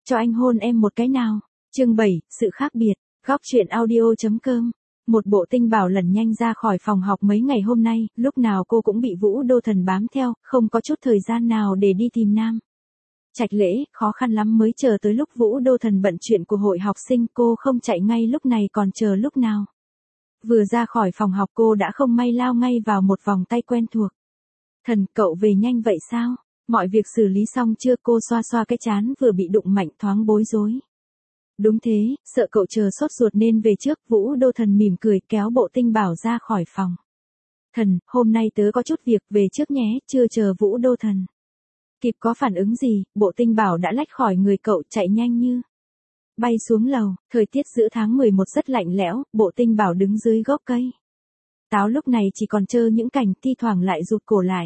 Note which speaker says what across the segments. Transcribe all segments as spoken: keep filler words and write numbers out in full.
Speaker 1: cho anh hôn em một cái nào. Chương bảy, sự khác biệt. Góc truyện audio.com. Một bộ tinh bảo lẩn nhanh ra khỏi phòng học mấy ngày hôm nay, lúc nào cô cũng bị Vũ Đô Thần bám theo, không có chút thời gian nào để đi tìm Nam Trạch Lễ, khó khăn lắm mới chờ tới lúc Vũ Đô Thần bận chuyện của hội học sinh, cô không chạy ngay lúc này còn chờ lúc nào. Vừa ra khỏi phòng học cô đã không may lao ngay vào một vòng tay quen thuộc. Thần, cậu về nhanh vậy sao? Mọi việc xử lý xong chưa? Cô xoa xoa cái trán vừa bị đụng mạnh thoáng bối rối. Đúng thế, sợ cậu chờ sốt ruột nên về trước. Vũ Đô Thần mỉm cười kéo bộ tinh bảo ra khỏi phòng. Thần, hôm nay tớ có chút việc, về trước nhé. Chưa chờ Vũ Đô Thần kịp có phản ứng gì, bộ tinh bảo đã lách khỏi người cậu chạy nhanh như bay xuống lầu. Thời tiết giữa tháng mười một rất lạnh lẽo, bộ tinh bảo đứng dưới gốc cây táo lúc này chỉ còn trơ những cành, thi thoảng lại rụt cổ lại.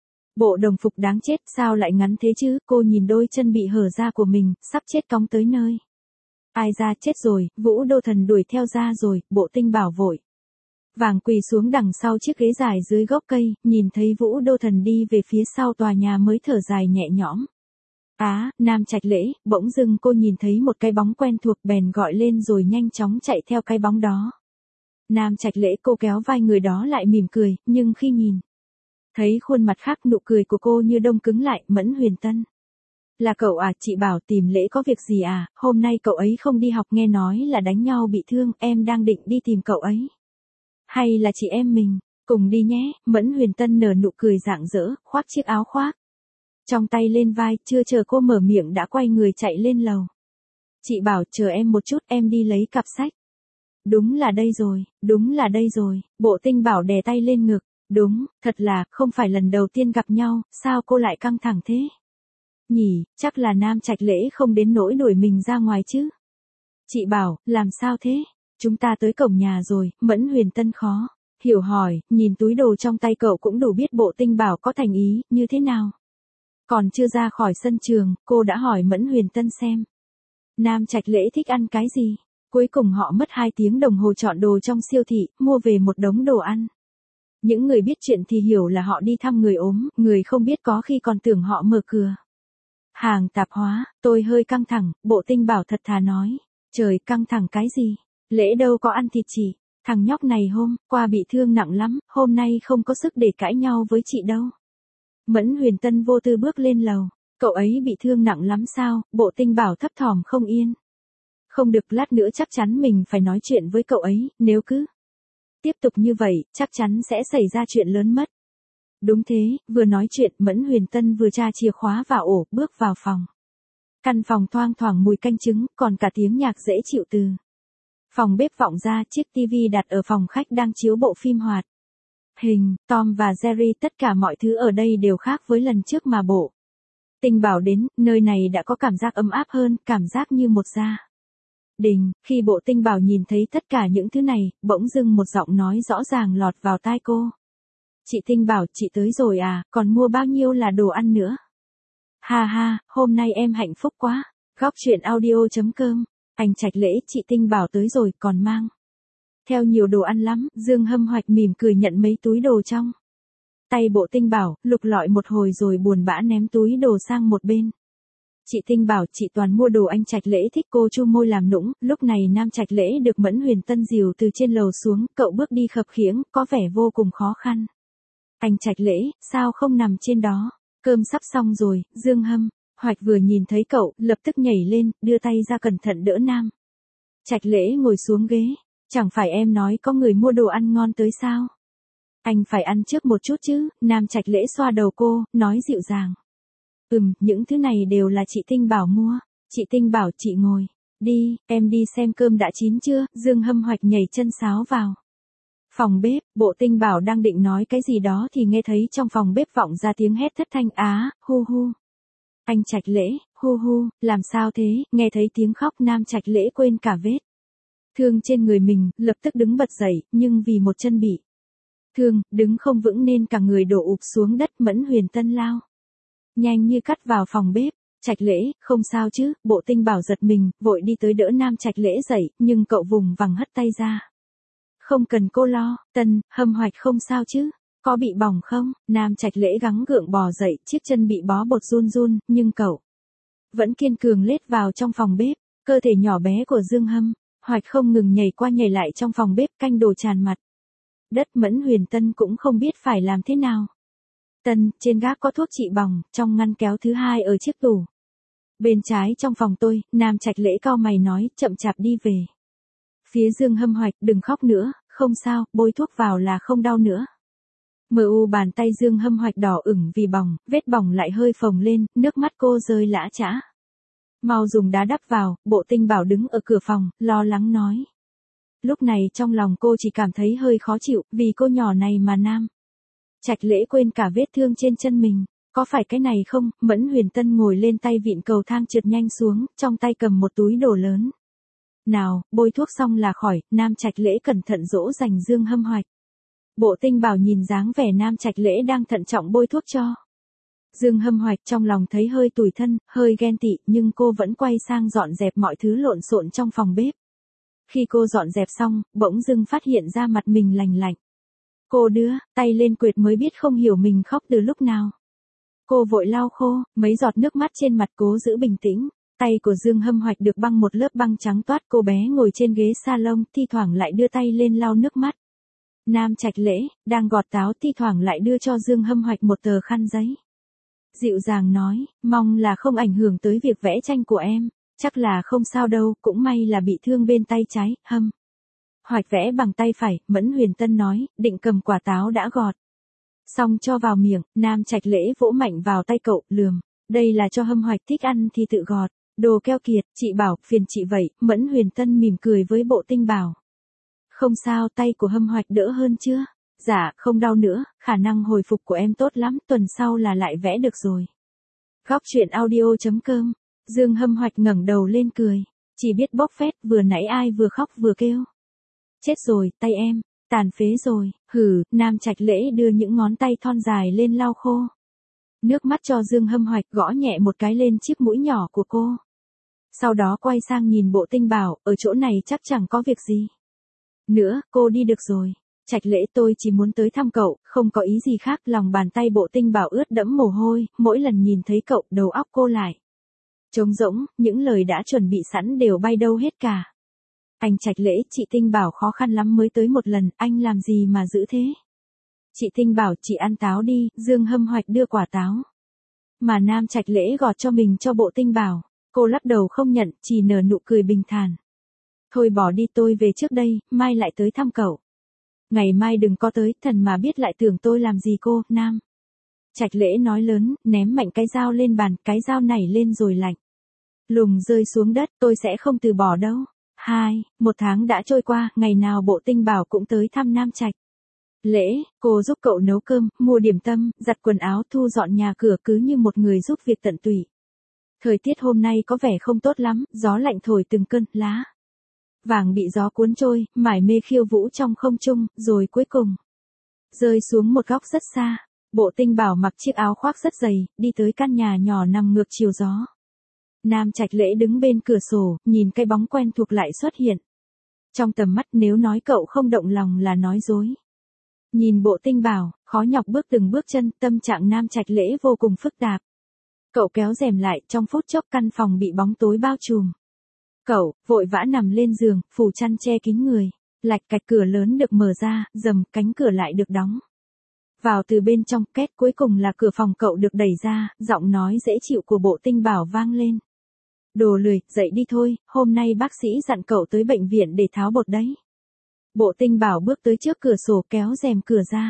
Speaker 1: Bộ đồng phục đáng chết, sao lại ngắn thế chứ? Cô nhìn đôi chân bị hở ra của mình, sắp chết cong tới nơi. Ai ra, chết rồi, Vũ Đô Thần đuổi theo ra rồi. Bộ tinh bảo vội vàng quỳ xuống đằng sau chiếc ghế dài dưới gốc cây, nhìn thấy Vũ Đô Thần đi về phía sau tòa nhà mới thở dài nhẹ nhõm. Á, Nam Trạch Lễ. Bỗng dưng cô nhìn thấy một cái bóng quen thuộc bèn gọi lên rồi nhanh chóng chạy theo cái bóng đó. Nam Trạch Lễ. Cô kéo vai người đó lại mỉm cười, nhưng khi nhìn thấy khuôn mặt khác, nụ cười của cô như đông cứng lại. Mẫn Huyền Tân. Là cậu à? Chị bảo tìm Lễ có việc gì à? Hôm nay cậu ấy không đi học, nghe nói là đánh nhau bị thương, em đang định đi tìm cậu ấy. Hay là chị em mình cùng đi nhé. Mẫn Huyền Tân nở nụ cười rạng rỡ, khoác chiếc áo khoác trong tay lên vai, chưa chờ cô mở miệng đã quay người chạy lên lầu. Chị bảo chờ em một chút, em đi lấy cặp sách. Đúng là đây rồi, đúng là đây rồi. Bộ tinh bảo đè tay lên ngực. Đúng, thật là, không phải lần đầu tiên gặp nhau, sao cô lại căng thẳng thế? Nhỉ, chắc là Nam Trạch Lễ không đến nỗi đuổi mình ra ngoài chứ. Chị bảo, làm sao thế? Chúng ta tới cổng nhà rồi. Mẫn Huyền Tân khó hiểu hỏi, nhìn túi đồ trong tay cậu cũng đủ biết bộ tinh bảo có thành ý như thế nào. Còn chưa ra khỏi sân trường, cô đã hỏi Mẫn Huyền Tân xem Nam Trạch Lễ thích ăn cái gì. Cuối cùng họ mất hai tiếng đồng hồ chọn đồ trong siêu thị, mua về một đống đồ ăn. Những người biết chuyện thì hiểu là họ đi thăm người ốm, người không biết có khi còn tưởng họ mở cửa hàng tạp hóa. Tôi hơi căng thẳng, bộ tinh bảo thật thà nói. Trời, căng thẳng cái gì? Lễ đâu có ăn thịt chị. Thằng nhóc này hôm qua bị thương nặng lắm, hôm nay không có sức để cãi nhau với chị đâu. Mẫn Huyền Tân vô tư bước lên lầu. Cậu ấy bị thương nặng lắm sao? Bộ tinh bảo thấp thỏm không yên. Không được, lát nữa chắc chắn mình phải nói chuyện với cậu ấy, nếu cứ tiếp tục như vậy, chắc chắn sẽ xảy ra chuyện lớn mất. Đúng thế, vừa nói chuyện, Mẫn Huyền Tân vừa tra chìa khóa vào ổ, bước vào phòng. Căn phòng thoang thoảng mùi canh trứng, còn cả tiếng nhạc dễ chịu từ phòng bếp vọng ra. Chiếc tivi đặt ở phòng khách đang chiếu bộ phim hoạt hình Tom và Jerry. Tất cả mọi thứ ở đây đều khác với lần trước mà bộ tinh bảo đến. Nơi này đã có cảm giác ấm áp hơn, cảm giác như một gia đình. Khi bộ tinh bảo nhìn thấy tất cả những thứ này, bỗng dưng một giọng nói rõ ràng lọt vào tai cô. Chị Tinh bảo, chị tới rồi à, còn mua bao nhiêu là đồ ăn nữa. Ha ha, hôm nay em hạnh phúc quá. Góc truyện audio.com. Anh Trạch Lễ. Chị Tinh bảo tới rồi, còn mang theo nhiều đồ ăn lắm. Dương Hâm Hoạch mỉm cười nhận mấy túi đồ trong tay bộ tinh bảo, lục lọi một hồi rồi buồn bã ném túi đồ sang một bên. Chị Tinh bảo, chị toàn mua đồ anh Trạch Lễ thích. Cô chu môi làm nũng. Lúc này Nam Trạch Lễ được Mẫn Huyền Tân dìu từ trên lầu xuống, cậu bước đi khập khiễng, có vẻ vô cùng khó khăn. Anh Trạch Lễ, sao không nằm trên đó? Cơm sắp xong rồi. Dương Hâm Hoạch vừa nhìn thấy cậu, lập tức nhảy lên, đưa tay ra cẩn thận đỡ Nam Trạch Lễ ngồi xuống ghế. Chẳng phải em nói có người mua đồ ăn ngon tới sao? Anh phải ăn trước một chút chứ. Nam Trạch Lễ xoa đầu cô, nói dịu dàng. Ừm, những thứ này đều là chị Tinh bảo mua. Chị Tinh bảo, chị ngồi đi, em đi xem cơm đã chín chưa. Dương Hâm Hoạch nhảy chân sáo vào phòng bếp. Bộ tinh bảo đang định nói cái gì đó thì nghe thấy trong phòng bếp vọng ra tiếng hét thất thanh. Á, hu hu. Anh Trạch Lễ, hu hu, làm sao thế? Nghe thấy tiếng khóc, Nam Trạch Lễ quên cả vết thương trên người mình, lập tức đứng bật dậy, nhưng vì một chân bị thương, đứng không vững nên cả người đổ ụp xuống đất. Mẫn Huyền Tân lao nhanh như cắt vào phòng bếp. Trạch Lễ, không sao chứ? Bộ tinh bảo giật mình, vội đi tới đỡ Nam Trạch Lễ dậy, nhưng cậu vùng vằng hất tay ra. Không cần cô lo. Tân, Hâm Hoạch không sao chứ? Có bị bỏng không? Nam Trạch Lễ gắng gượng bò dậy, chiếc chân bị bó bột run run, nhưng cậu vẫn kiên cường lết vào trong phòng bếp, cơ thể nhỏ bé của Dương Hâm Hoạch không ngừng nhảy qua nhảy lại trong phòng bếp, canh đổ tràn mặt. Đất Mẫn Huyền Tân cũng không biết phải làm thế nào. Tân, trên gác có thuốc trị bỏng, trong ngăn kéo thứ hai ở chiếc tủ. Bên trái trong phòng tôi, Nam Trạch Lễ cau mày nói, chậm chạp đi về. Phía Dương Hâm Hoạch, đừng khóc nữa, không sao, bôi thuốc vào là không đau nữa. Mờ u bàn tay Dương Hâm Hoạch đỏ ửng vì bỏng, vết bỏng lại hơi phồng lên, nước mắt cô rơi lã chã. Mau dùng đá đắp vào, Bộ Tinh Bảo đứng ở cửa phòng, lo lắng nói. Lúc này trong lòng cô chỉ cảm thấy hơi khó chịu, vì cô nhỏ này mà Nam Trạch Lễ quên cả vết thương trên chân mình. Có phải cái này không? Mẫn Huyền Tân ngồi lên tay vịn cầu thang trượt nhanh xuống, trong tay cầm một túi đồ lớn. Nào, bôi thuốc xong là khỏi, Nam Trạch Lễ cẩn thận dỗ dành Dương Hâm Hoạch. Bộ Tinh Bảo nhìn dáng vẻ Nam Trạch Lễ đang thận trọng bôi thuốc cho Dương Hâm Hoạch, trong lòng thấy hơi tủi thân, hơi ghen tị, nhưng cô vẫn quay sang dọn dẹp mọi thứ lộn xộn trong phòng bếp. Khi cô dọn dẹp xong, bỗng dưng phát hiện ra mặt mình lành lạnh. Cô đưa tay lên quệt mới biết không hiểu mình khóc từ lúc nào. Cô vội lau khô mấy giọt nước mắt trên mặt, cố giữ bình tĩnh. Tay của Dương Hâm Hoạch được băng một lớp băng trắng toát, cô bé ngồi trên ghế salon, thi thoảng lại đưa tay lên lau nước mắt. Nam Trạch Lễ đang gọt táo, thi thoảng lại đưa cho Dương Hâm Hoạch một tờ khăn giấy. Dịu dàng nói, mong là không ảnh hưởng tới việc vẽ tranh của em. Chắc là không sao đâu, cũng may là bị thương bên tay trái. Hâm Hoạch vẽ bằng tay phải, Mẫn Huyền Tân nói, định cầm quả táo đã gọt xong cho vào miệng. Nam Trạch Lễ vỗ mạnh vào tay cậu, lườm. Đây là cho Hâm Hoạch, thích ăn thì tự gọt. Đồ keo kiệt, chị bảo, phiền chị vậy. Mẫn Huyền Tân mỉm cười với Bộ Tinh Bảo. Không sao, tay của Hâm Hoạch đỡ hơn chưa? Dạ, không đau nữa, khả năng hồi phục của em tốt lắm, tuần sau là lại vẽ được rồi. Góc truyện audio chấm com. Dương Hâm Hoạch ngẩng đầu lên cười. Chỉ biết bốc phét, vừa nãy ai vừa khóc vừa kêu. Chết rồi, tay em, tàn phế rồi. Hừ, Nam Trạch Lễ đưa những ngón tay thon dài lên lau khô nước mắt cho Dương Hâm Hoạch, gõ nhẹ một cái lên chiếc mũi nhỏ của cô. Sau đó quay sang nhìn Bộ Tinh Bảo, ở chỗ này chắc chẳng có việc gì nữa, cô đi được rồi. Trạch Lễ, tôi chỉ muốn tới thăm cậu, không có ý gì khác. Lòng bàn tay Bộ Tinh Bảo ướt đẫm mồ hôi, mỗi lần nhìn thấy cậu, đầu óc cô lại trống rỗng, những lời đã chuẩn bị sẵn đều bay đâu hết cả. Anh Trạch Lễ, chị Tinh Bảo khó khăn lắm mới tới một lần, anh làm gì mà dữ thế? Chị Tinh Bảo, chị ăn táo đi. Dương Hâm Hoạch đưa quả táo mà Nam Trạch Lễ gọt cho mình cho Bộ Tinh Bảo. Cô lắc đầu không nhận, chỉ nở nụ cười bình thản. Thôi bỏ đi, tôi về trước đây, mai lại tới thăm cậu. Ngày mai đừng có tới, thần mà biết lại tưởng tôi làm gì cô. Nam Trạch Lễ nói lớn, ném mạnh cái dao lên bàn, cái dao nảy lên rồi lạnh lùng rơi xuống đất. Tôi sẽ không từ bỏ đâu. Hai, một tháng đã trôi qua, ngày nào Bộ Tinh Bảo cũng tới thăm Nam Trạch Lễ. Cô giúp cậu nấu cơm, mua điểm tâm, giặt quần áo, thu dọn nhà cửa, cứ như một người giúp việc tận tụy. Thời tiết hôm nay có vẻ không tốt lắm, gió lạnh thổi từng cơn lá vàng bị gió cuốn trôi, mải mê khiêu vũ trong không trung, rồi cuối cùng rơi xuống một góc rất xa. Bộ Tinh Bảo mặc chiếc áo khoác rất dày, đi tới căn nhà nhỏ nằm ngược chiều gió. Nam Trạch Lễ đứng bên cửa sổ, nhìn cái bóng quen thuộc lại xuất hiện trong tầm mắt, nếu nói cậu không động lòng là nói dối. Nhìn Bộ Tinh Bảo, khó nhọc bước từng bước chân, tâm trạng Nam Trạch Lễ vô cùng phức tạp. Cậu kéo rèm lại, trong phút chốc căn phòng bị bóng tối bao trùm. Cậu vội vã nằm lên giường, phủ chăn che kín người. Lạch cạch, cửa lớn được mở ra, rầm, cánh cửa lại được đóng vào từ bên trong. Két, cuối cùng là cửa phòng cậu được đẩy ra, giọng nói dễ chịu của Bộ Tinh Bảo vang lên. Đồ lười, dậy đi thôi, hôm nay bác sĩ dặn cậu tới bệnh viện để tháo bột đấy. Bộ Tinh Bảo bước tới trước cửa sổ, kéo rèm cửa ra.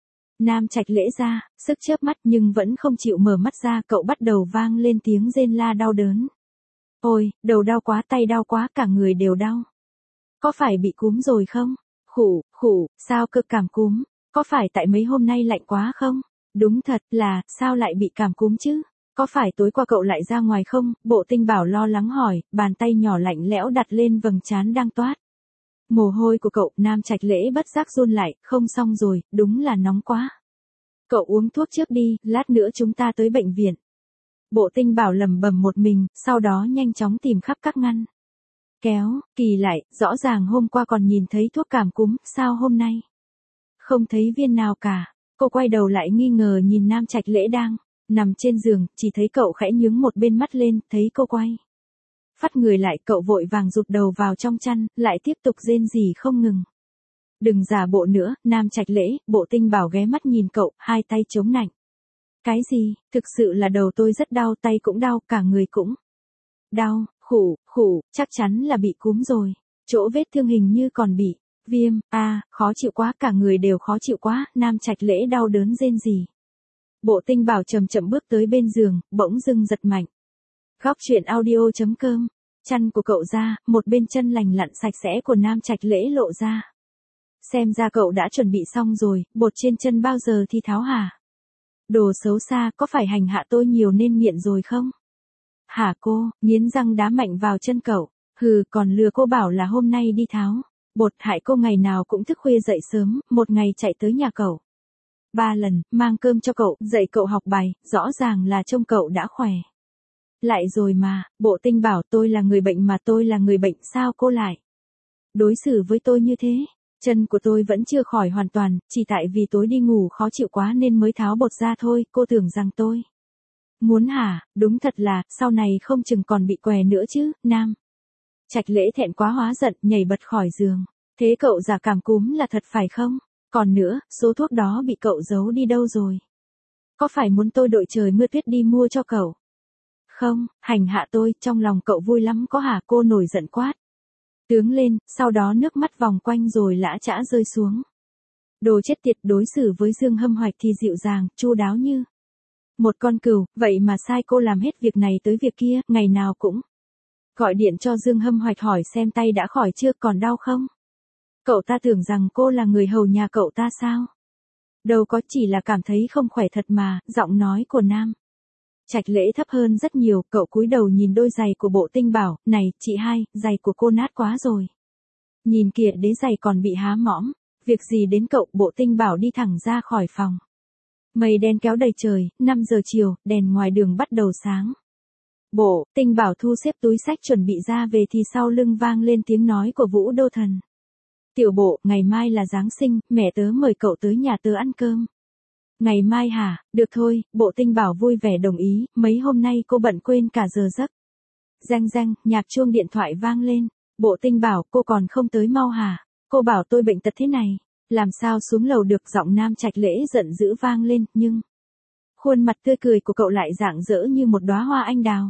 Speaker 1: Nam Trạch Lễ ra, sức chớp mắt nhưng vẫn không chịu mở mắt ra, cậu bắt đầu vang lên tiếng rên la đau đớn. Ôi, đầu đau quá, tay đau quá, cả người đều đau. Có phải bị cúm rồi không? Khủ, khủ, sao cơ, cảm cúm? Có phải tại mấy hôm nay lạnh quá không? Đúng thật là, sao lại bị cảm cúm chứ? Có phải tối qua cậu lại ra ngoài không? Bộ Tinh Bảo lo lắng hỏi, bàn tay nhỏ lạnh lẽo đặt lên vầng trán đang toát mồ hôi của cậu. Nam Trạch Lễ bất giác run lại, không xong rồi, đúng là nóng quá. Cậu uống thuốc trước đi, lát nữa chúng ta tới bệnh viện. Bộ Tinh Bảo lẩm bẩm một mình, sau đó nhanh chóng tìm khắp các ngăn kéo. Kỳ lại, rõ ràng hôm qua còn nhìn thấy thuốc cảm cúm, sao hôm nay không thấy viên nào cả. Cô quay đầu lại nghi ngờ nhìn Nam Trạch Lễ đang Nằm trên giường, chỉ thấy cậu khẽ nhướng một bên mắt lên, thấy cô quay phát người lại, cậu vội vàng rụt đầu vào trong chăn, lại tiếp tục rên rỉ không ngừng. Đừng giả bộ nữa, Nam Trạch Lễ, Bộ Tinh Bảo ghé mắt nhìn cậu, hai tay chống nạnh. Cái gì, thực sự là đầu tôi rất đau, tay cũng đau, cả người cũng đau, khủ, khủ, chắc chắn là bị cúm rồi. Chỗ vết thương hình như còn bị viêm, a à, khó chịu quá, cả người đều khó chịu quá, Nam Trạch Lễ đau đớn rên rỉ. Bộ Tinh Bảo chậm chậm bước tới bên giường, bỗng dưng giật mạnh. Góc truyện audio.com, chăn của cậu ra, một bên chân lành lặn sạch sẽ của Nam Trạch Lễ lộ ra. Xem ra cậu đã chuẩn bị xong rồi, bột trên chân bao giờ thì tháo hả? Đồ xấu xa, có phải hành hạ tôi nhiều nên nghiện rồi không? Hả cô, nghiến răng đá mạnh vào chân cậu. Hừ, còn lừa cô bảo là hôm nay đi tháo bột, hại cô ngày nào cũng thức khuya dậy sớm, một ngày chạy tới nhà cậu ba lần, mang cơm cho cậu, dạy cậu học bài, rõ ràng là trông cậu đã khỏe lại rồi mà. Bộ Tinh Bảo, tôi là người bệnh mà, tôi là người bệnh, sao cô lại đối xử với tôi như thế? Chân của tôi vẫn chưa khỏi hoàn toàn, chỉ tại vì tối đi ngủ khó chịu quá nên mới tháo bột ra thôi, cô tưởng rằng tôi muốn hả? Đúng thật là, sau này không chừng còn bị què nữa chứ. Nam Trạch Lễ thẹn quá hóa giận, nhảy bật khỏi giường. Thế cậu giả cảm cúm là thật phải không? Còn nữa, số thuốc đó bị cậu giấu đi đâu rồi? Có phải muốn tôi đội trời mưa tuyết đi mua cho cậu? Không, hành hạ tôi, trong lòng cậu vui lắm có hả? Cô nổi giận quát tướng lên, sau đó nước mắt vòng quanh rồi lã chã rơi xuống. Đồ chết tiệt, đối xử với Dương Hâm Hoạch thì dịu dàng, chu đáo như một con cừu, vậy mà sai cô làm hết việc này tới việc kia, ngày nào cũng gọi điện cho Dương Hâm Hoạch hỏi xem tay đã khỏi chưa, còn đau không? Cậu ta tưởng rằng cô là người hầu nhà cậu ta sao? Đâu có, chỉ là cảm thấy không khỏe thật mà. Giọng nói của Nam Trạch Lễ thấp hơn rất nhiều, cậu cúi đầu nhìn đôi giày của Bộ Tinh Bảo, này, chị hai, giày của cô nát quá rồi. Nhìn kìa, đế giày còn bị há mõm, việc gì đến cậu? Bộ Tinh Bảo đi thẳng ra khỏi phòng. Mây đen kéo đầy trời, năm giờ chiều, đèn ngoài đường bắt đầu sáng. Bộ Tinh Bảo thu xếp túi xách chuẩn bị ra về thì sau lưng vang lên tiếng nói của Vũ Đô Thần. Tiểu Bộ, ngày mai là Giáng sinh, mẹ tớ mời cậu tới nhà tớ ăn cơm. Ngày mai hả? Được thôi, Bộ Tinh Bảo vui vẻ đồng ý, mấy hôm nay cô bận quên cả giờ giấc. Reng reng, nhạc chuông điện thoại vang lên. Bộ Tinh Bảo, cô còn không tới mau hả? Cô bảo tôi bệnh tật thế này, làm sao xuống lầu được? Giọng Nam Trạch Lễ giận dữ vang lên, nhưng khuôn mặt tươi cười của cậu lại rạng rỡ như một đóa hoa anh đào.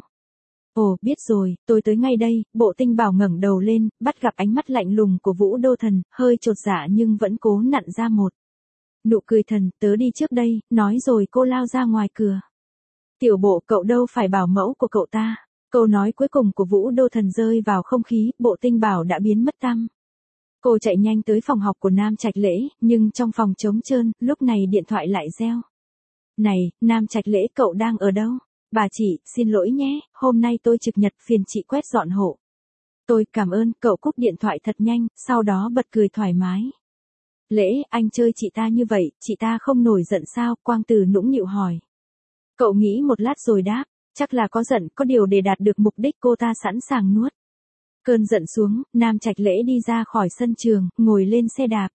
Speaker 1: Ồ, biết rồi, tôi tới ngay đây. Bộ Tinh Bảo ngẩng đầu lên, bắt gặp ánh mắt lạnh lùng của Vũ Đô Thần, hơi chột dạ nhưng vẫn cố nặn ra một nụ cười thần. Tớ đi trước đây, nói rồi cô lao ra ngoài cửa. Tiểu Bộ, cậu đâu phải bảo mẫu của cậu ta. Câu nói cuối cùng của Vũ Đô Thần rơi vào không khí, Bộ Tinh Bảo đã biến mất tăm. Cô chạy nhanh tới phòng học của Nam Trạch Lễ, nhưng trong phòng trống trơn, lúc này điện thoại lại reo. Này, Nam Trạch Lễ, cậu đang ở đâu? Bà chị, xin lỗi nhé, hôm nay tôi trực nhật, phiền chị quét dọn hộ. Tôi cảm ơn. Cậu cúp điện thoại thật nhanh, sau đó bật cười thoải mái. Lễ, anh chơi chị ta như vậy, chị ta không nổi giận sao? Quang Từ nũng nịu hỏi. Cậu nghĩ một lát rồi đáp, chắc là có giận, có điều để đạt được mục đích cô ta sẵn sàng nuốt cơn giận xuống. Nam Trạch Lễ đi ra khỏi sân trường, ngồi lên xe đạp,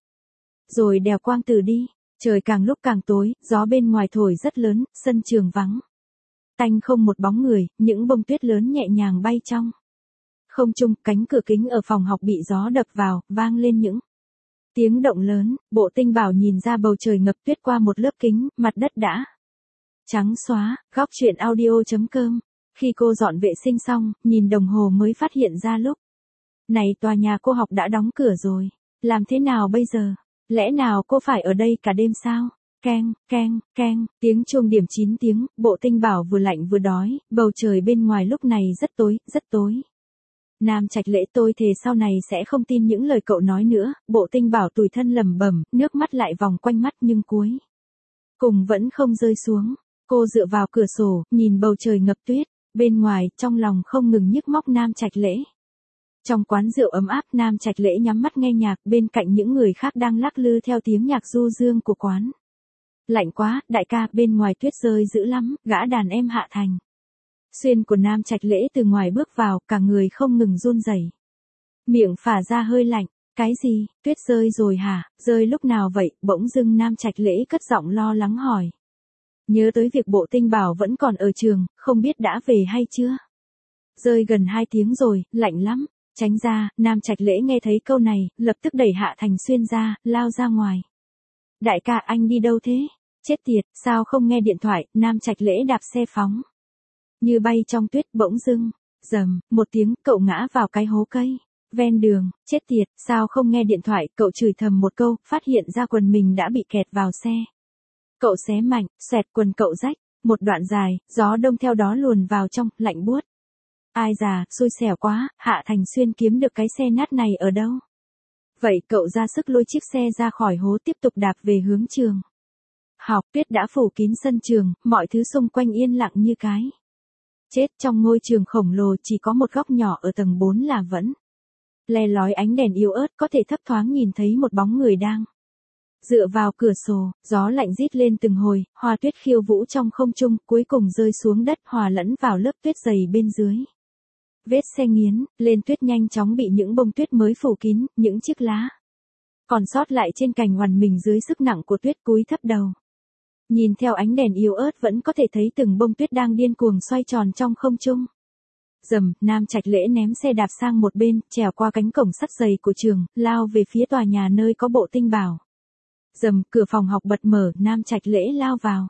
Speaker 1: rồi đèo Quang Từ đi. Trời càng lúc càng tối, gió bên ngoài thổi rất lớn, sân trường vắng tanh không một bóng người, những bông tuyết lớn nhẹ nhàng bay trong không trung. Cánh cửa kính ở phòng học bị gió đập vào, vang lên những tiếng động lớn. Bộ Tinh Bảo nhìn ra bầu trời ngập tuyết qua một lớp kính, mặt đất đã trắng xóa. Góc truyện audio.com. Khi cô dọn vệ sinh xong, nhìn đồng hồ mới phát hiện ra lúc này tòa nhà cô học đã đóng cửa rồi. Làm thế nào bây giờ? Lẽ nào cô phải ở đây cả đêm sao? Keng, keng, keng, tiếng chuông điểm chín tiếng. Bộ Tinh Bảo vừa lạnh vừa đói, bầu trời bên ngoài lúc này rất tối, rất tối. Nam Trạch Lễ, tôi thề sau này sẽ không tin những lời cậu nói nữa. Bộ Tinh Bảo tủi thân lẩm bẩm, nước mắt lại vòng quanh mắt nhưng cuối cùng vẫn không rơi xuống. Cô dựa vào cửa sổ, nhìn bầu trời ngập tuyết bên ngoài, trong lòng không ngừng nhức móc Nam Trạch Lễ. Trong quán rượu ấm áp, Nam Trạch Lễ nhắm mắt nghe nhạc, bên cạnh những người khác đang lắc lư theo tiếng nhạc du dương của quán. Lạnh quá, đại ca, bên ngoài tuyết rơi dữ lắm. Gã đàn em Hạ Thành Xuyên của Nam Trạch Lễ từ ngoài bước vào, cả người không ngừng run rẩy, miệng phả ra hơi lạnh. Cái gì? Tuyết rơi rồi hả? Rơi lúc nào vậy? Bỗng dưng Nam Trạch Lễ cất giọng lo lắng hỏi. Nhớ tới việc Bộ Tinh Bảo vẫn còn ở trường, không biết đã về hay chưa. Rơi gần hai tiếng rồi, lạnh lắm. Tránh ra, Nam Trạch Lễ nghe thấy câu này, lập tức đẩy Hạ Thành Xuyên ra, lao ra ngoài. Đại ca, anh đi đâu thế? Chết tiệt, sao không nghe điện thoại? Nam Trạch Lễ đạp xe phóng. Như bay trong tuyết, bỗng dưng. Rầm, một tiếng, cậu ngã vào cái hố cây. Ven đường, chết tiệt, sao không nghe điện thoại? Cậu chửi thầm một câu, phát hiện ra quần mình đã bị kẹt vào xe. Cậu xé mạnh, xoẹt quần cậu rách. Một đoạn dài, gió đông theo đó luồn vào trong, lạnh buốt. Ai già, xui xẻo quá, Hạ Thành Xuyên kiếm được cái xe nát này ở đâu? Vậy cậu ra sức lôi chiếc xe ra khỏi hố, tiếp tục đạp về hướng trường. Học, tuyết đã phủ kín sân trường, mọi thứ xung quanh yên lặng như cái chết. Trong ngôi trường khổng lồ chỉ có một góc nhỏ ở tầng bốn là vẫn le lói ánh đèn yếu ớt, có thể thấp thoáng nhìn thấy một bóng người đang dựa vào cửa sổ. Gió lạnh rít lên từng hồi, hoa tuyết khiêu vũ trong không trung, cuối cùng rơi xuống đất hòa lẫn vào lớp tuyết dày bên dưới. Vết xe nghiến lên tuyết nhanh chóng bị những bông tuyết mới phủ kín, những chiếc lá còn sót lại trên cành oằn mình dưới sức nặng của tuyết, cúi thấp đầu. Nhìn theo ánh đèn yếu ớt vẫn có thể thấy từng bông tuyết đang điên cuồng xoay tròn trong không trung. Rầm, Nam Trạch Lễ ném xe đạp sang một bên, trèo qua cánh cổng sắt dày của trường, lao về phía tòa nhà nơi có Bộ Tinh Bảo. Rầm, cửa phòng học bật mở, Nam Trạch Lễ lao vào.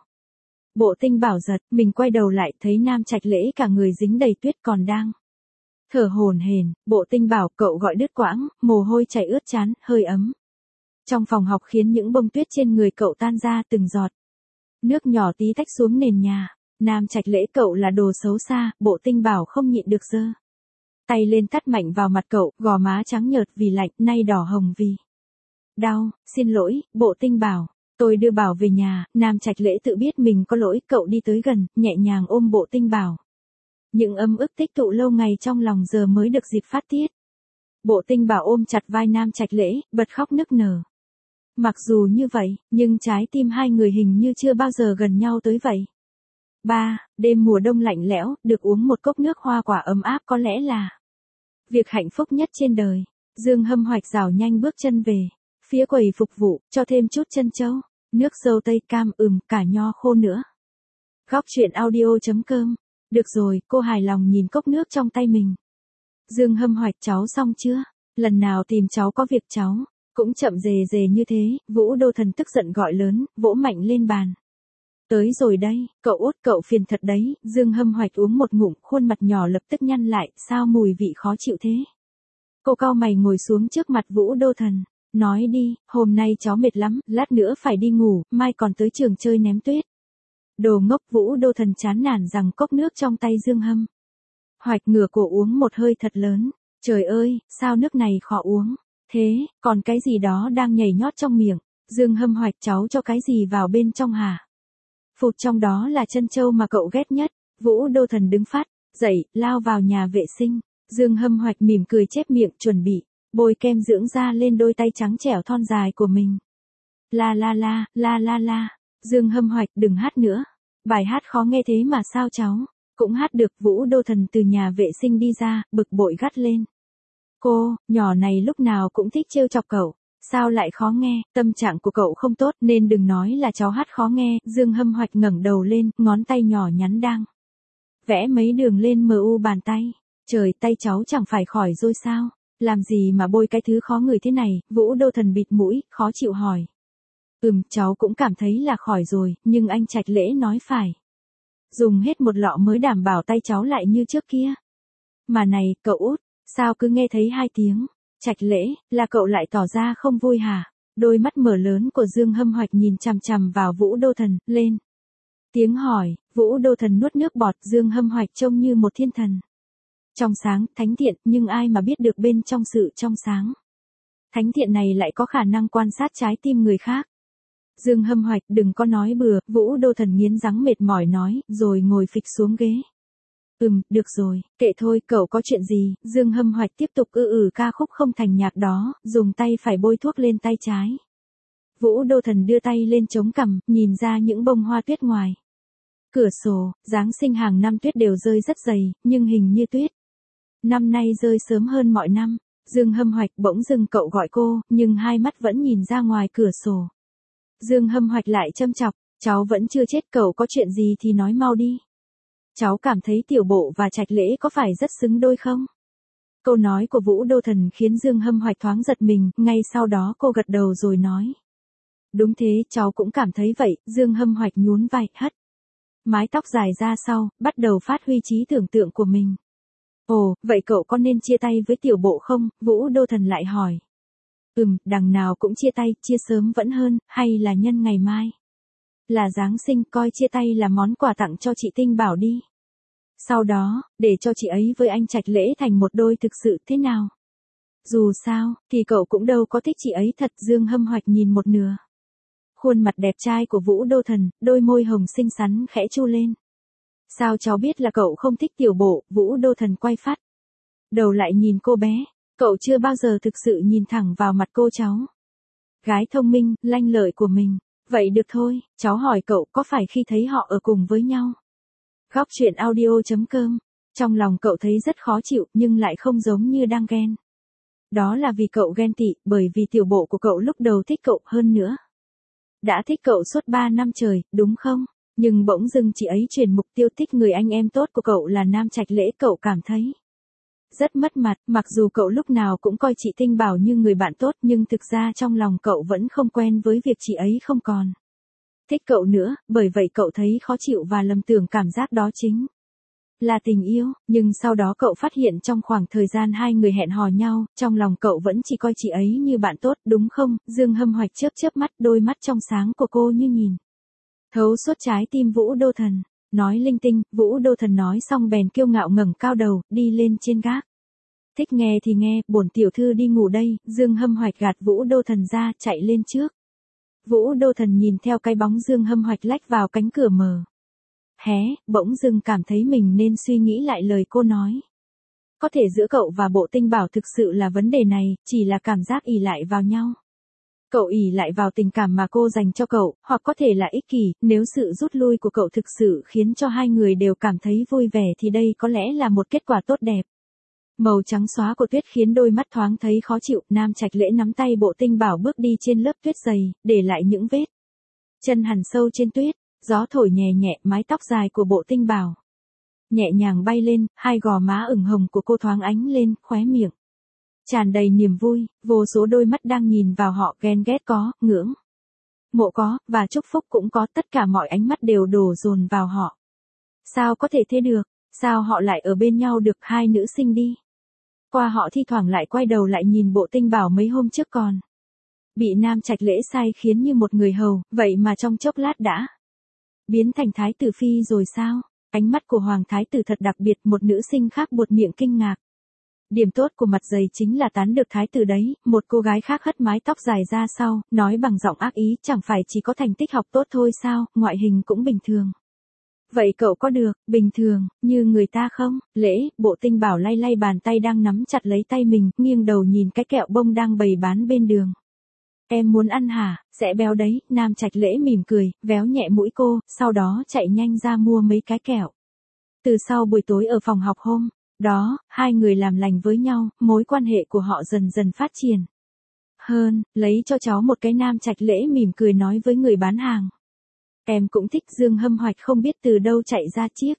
Speaker 1: Bộ Tinh Bảo giật, mình quay đầu lại, thấy Nam Trạch Lễ cả người dính đầy tuyết còn đang thở hổn hển. Bộ Tinh Bảo, cậu gọi đứt quãng, mồ hôi chảy ướt trán, hơi ấm trong phòng học khiến những bông tuyết trên người cậu tan ra từng giọt nước nhỏ tí tách xuống nền nhà. Nam Trạch Lễ, cậu là đồ xấu xa. Bộ Tinh Bảo không nhịn được giơ tay lên tát mạnh vào mặt cậu, gò má trắng nhợt vì lạnh, nay đỏ hồng vì đau. Xin lỗi, Bộ Tinh Bảo, tôi đưa Bảo về nhà. Nam Trạch Lễ tự biết mình có lỗi, cậu đi tới gần, nhẹ nhàng ôm Bộ Tinh Bảo. Những âm ức tích tụ lâu ngày trong lòng giờ mới được dịp phát tiết. Bộ Tinh Bảo ôm chặt vai Nam Trạch Lễ, bật khóc nức nở. Mặc dù như vậy, nhưng trái tim hai người hình như chưa bao giờ gần nhau tới vậy. ba. Đêm mùa đông lạnh lẽo, được uống một cốc nước hoa quả ấm áp có lẽ là việc hạnh phúc nhất trên đời. Dương Hâm Hoạch rảo nhanh bước chân về phía quầy phục vụ, cho thêm chút trân châu, nước dâu tây cam, ừm, cả nho khô nữa. Góc truyện audio chấm com. Được rồi, cô hài lòng nhìn cốc nước trong tay mình. Dương Hâm Hoạch, cháu xong chưa? Lần nào tìm cháu có việc cháu cũng chậm rề rề như thế. Vũ Đô Thần tức giận gọi lớn, vỗ mạnh lên bàn. Tới rồi đây, cậu út, cậu phiền thật đấy. Dương Hâm Hoạch uống một ngụm, khuôn mặt nhỏ lập tức nhăn lại, sao mùi vị khó chịu thế? Cô cau mày ngồi xuống trước mặt Vũ Đô Thần, nói đi, hôm nay cháu mệt lắm, lát nữa phải đi ngủ, mai còn tới trường chơi ném tuyết. Đồ ngốc. Vũ Đô Thần chán nản rằng cốc nước trong tay Dương Hâm Hoạch, ngửa cổ uống một hơi thật lớn. Trời ơi, sao nước này khó uống thế? Còn cái gì đó đang nhảy nhót trong miệng. Dương Hâm Hoạch, cháu cho cái gì vào bên trong hả? Phụt, trong đó là trân châu mà cậu ghét nhất. Vũ Đô Thần đứng phát dậy, lao vào nhà vệ sinh. Dương Hâm Hoạch mỉm cười chép miệng, chuẩn bị bôi kem dưỡng da lên đôi tay trắng trẻo thon dài của mình. La la la, la la la. Dương Hâm Hoạch, đừng hát nữa. Bài hát khó nghe thế mà sao cháu cũng hát được? Vũ Đô Thần từ nhà vệ sinh đi ra, bực bội gắt lên. Cô, nhỏ này lúc nào cũng thích trêu chọc cậu. Sao lại khó nghe? Tâm trạng của cậu không tốt nên đừng nói là cháu hát khó nghe. Dương Hâm Hoạch ngẩng đầu lên, ngón tay nhỏ nhắn đang vẽ mấy đường lên mờ u bàn tay. Trời, tay cháu chẳng phải khỏi rồi sao? Làm gì mà bôi cái thứ khó ngửi thế này? Vũ Đô Thần bịt mũi, khó chịu hỏi. Ừm, cháu cũng cảm thấy là khỏi rồi, nhưng anh Trạch Lễ nói phải dùng hết một lọ mới đảm bảo tay cháu lại như trước kia. Mà này, cậu út, sao cứ nghe thấy hai tiếng Trạch Lễ, là cậu lại tỏ ra không vui hả? Đôi mắt mở lớn của Dương Hâm Hoạch nhìn chằm chằm vào Vũ Đô Thần, lên tiếng hỏi. Vũ Đô Thần nuốt nước bọt. Dương Hâm Hoạch trông như một thiên thần trong sáng, thánh thiện, nhưng ai mà biết được bên trong sự trong sáng thánh thiện này lại có khả năng quan sát trái tim người khác. Dương Hâm Hoạch, đừng có nói bừa. Vũ Đô Thần nghiến răng mệt mỏi nói, rồi ngồi phịch xuống ghế. Ừm, được rồi, kệ thôi, cậu có chuyện gì? Dương Hâm Hoạch tiếp tục ư ử ca khúc không thành nhạc đó, dùng tay phải bôi thuốc lên tay trái. Vũ Đô Thần đưa tay lên chống cằm, nhìn ra những bông hoa tuyết ngoài cửa sổ. Giáng sinh hàng năm tuyết đều rơi rất dày, nhưng hình như tuyết năm nay rơi sớm hơn mọi năm. Dương Hâm Hoạch, bỗng dưng cậu gọi cô, nhưng hai mắt vẫn nhìn ra ngoài cửa sổ. Dương Hâm Hoạch lại châm chọc, Cháu vẫn chưa chết, cậu có chuyện gì thì nói mau đi. Cháu cảm thấy Tiểu Bộ và Trạch Lễ có phải rất xứng đôi không? Câu nói của Vũ Đô Thần khiến Dương Hâm Hoạch thoáng giật mình, ngay sau đó cô gật đầu rồi nói. Đúng thế, cháu cũng cảm thấy vậy. Dương Hâm Hoạch nhún vai, hất mái tóc dài ra sau, bắt đầu phát huy trí tưởng tượng của mình. Ồ, vậy cậu có nên chia tay với Tiểu Bộ không? Vũ Đô Thần lại hỏi. Ừm, đằng nào cũng chia tay, chia sớm vẫn hơn, hay là nhân ngày mai? Là Giáng sinh, coi chia tay là món quà tặng cho chị Tinh Bảo đi. Sau đó, để cho chị ấy với anh Trạch Lễ thành một đôi thực sự thế nào? Dù sao, thì cậu cũng đâu có thích chị ấy thật. Dương Hâm Hoạch nhìn một nửa khuôn mặt đẹp trai của Vũ Đô Thần, đôi môi hồng xinh xắn khẽ chu lên. Sao cháu biết là cậu không thích Tiểu Bộ? Vũ Đô Thần quay phát đầu lại nhìn cô bé. Cậu chưa bao giờ thực sự nhìn thẳng vào mặt cô cháu gái thông minh, lanh lợi của mình. Vậy được thôi, cháu hỏi cậu có phải khi thấy họ ở cùng với nhau? Góc truyện audio chấm com. Trong lòng cậu thấy rất khó chịu nhưng lại không giống như đang ghen. Đó là vì cậu ghen tị, bởi vì Tiểu Bộ của cậu lúc đầu thích cậu hơn nữa. Đã thích cậu suốt ba năm trời, đúng không? Nhưng bỗng dưng chị ấy chuyển mục tiêu thích người anh em tốt của cậu là Nam Trạch Lễ, cậu cảm thấy rất mất mặt. Mặc dù cậu lúc nào cũng coi chị Tinh Bảo như người bạn tốt nhưng thực ra trong lòng cậu vẫn không quen với việc chị ấy không còn thích cậu nữa, bởi vậy cậu thấy khó chịu và lầm tưởng cảm giác đó chính là tình yêu. Nhưng sau đó cậu phát hiện trong khoảng thời gian hai người hẹn hò nhau, trong lòng cậu vẫn chỉ coi chị ấy như bạn tốt, đúng không? Dương Hâm Hoạch chớp chớp mắt, đôi mắt trong sáng của cô như nhìn thấu suốt trái tim Vũ Đô Thần. Nói linh tinh. Vũ Đô Thần nói xong bèn kiêu ngạo ngẩng cao đầu, đi lên trên gác. Thích nghe thì nghe, bổn tiểu thư đi ngủ đây. Dương Hâm Hoạch gạt Vũ Đô Thần ra, chạy lên trước. Vũ Đô Thần nhìn theo cái bóng Dương Hâm Hoạch lách vào cánh cửa mờ hé, bỗng dưng cảm thấy mình nên suy nghĩ lại lời cô nói. Có thể giữa cậu và Bộ Tinh Bảo thực sự là vấn đề này, chỉ là cảm giác ỷ lại vào nhau. Cậu ỷ lại vào tình cảm mà cô dành cho cậu, hoặc có thể là ích kỷ. Nếu sự rút lui của cậu thực sự khiến cho hai người đều cảm thấy vui vẻ thì đây có lẽ là một kết quả tốt đẹp. Màu trắng xóa của tuyết khiến đôi mắt thoáng thấy khó chịu. Nam Trạch Lễ nắm tay Bộ Tinh Bảo bước đi trên lớp tuyết dày, để lại những vết chân hằn sâu trên tuyết. Gió thổi nhẹ nhẹ, mái tóc dài của Bộ Tinh Bảo nhẹ nhàng bay lên, hai gò má ửng hồng của cô thoáng ánh lên, khóe miệng tràn đầy niềm vui. Vô số đôi mắt đang nhìn vào họ, ghen ghét có, ngưỡng mộ có, và chúc phúc cũng có. Tất cả mọi ánh mắt đều đổ dồn vào họ. Sao có thể thế được? Sao họ lại ở bên nhau được? Hai nữ sinh đi qua họ thi thoảng lại quay đầu lại nhìn Bộ Tinh Bảo mấy hôm trước còn bị Nam Trạch Lễ sai khiến như một người hầu, vậy mà trong chốc lát đã biến thành thái tử phi rồi sao? Ánh mắt của Hoàng thái tử thật đặc biệt. Một nữ sinh khác buột miệng kinh ngạc. Điểm tốt của mặt dày chính là tán được thái tử đấy. Một cô gái khác hất mái tóc dài ra sau, nói bằng giọng ác ý, chẳng phải chỉ có thành tích học tốt thôi sao, ngoại hình cũng bình thường. Vậy cậu có được bình thường như người ta không? Lễ, Bộ Tinh Bảo lay lay bàn tay đang nắm chặt lấy tay mình, nghiêng đầu nhìn cái kẹo bông đang bày bán bên đường. Em muốn ăn hả? Sẽ béo đấy. Nam Trạch Lễ mỉm cười, véo nhẹ mũi cô, sau đó chạy nhanh ra mua mấy cái kẹo. Từ sau buổi tối ở phòng học hôm đó, hai người làm lành với nhau, mối quan hệ của họ dần dần phát triển hơn. Lấy cho cháu một cái. Nam Trạch Lễ mỉm cười nói với người bán hàng. Em cũng thích. Dương Hâm Hoạch không biết từ đâu chạy ra chiếc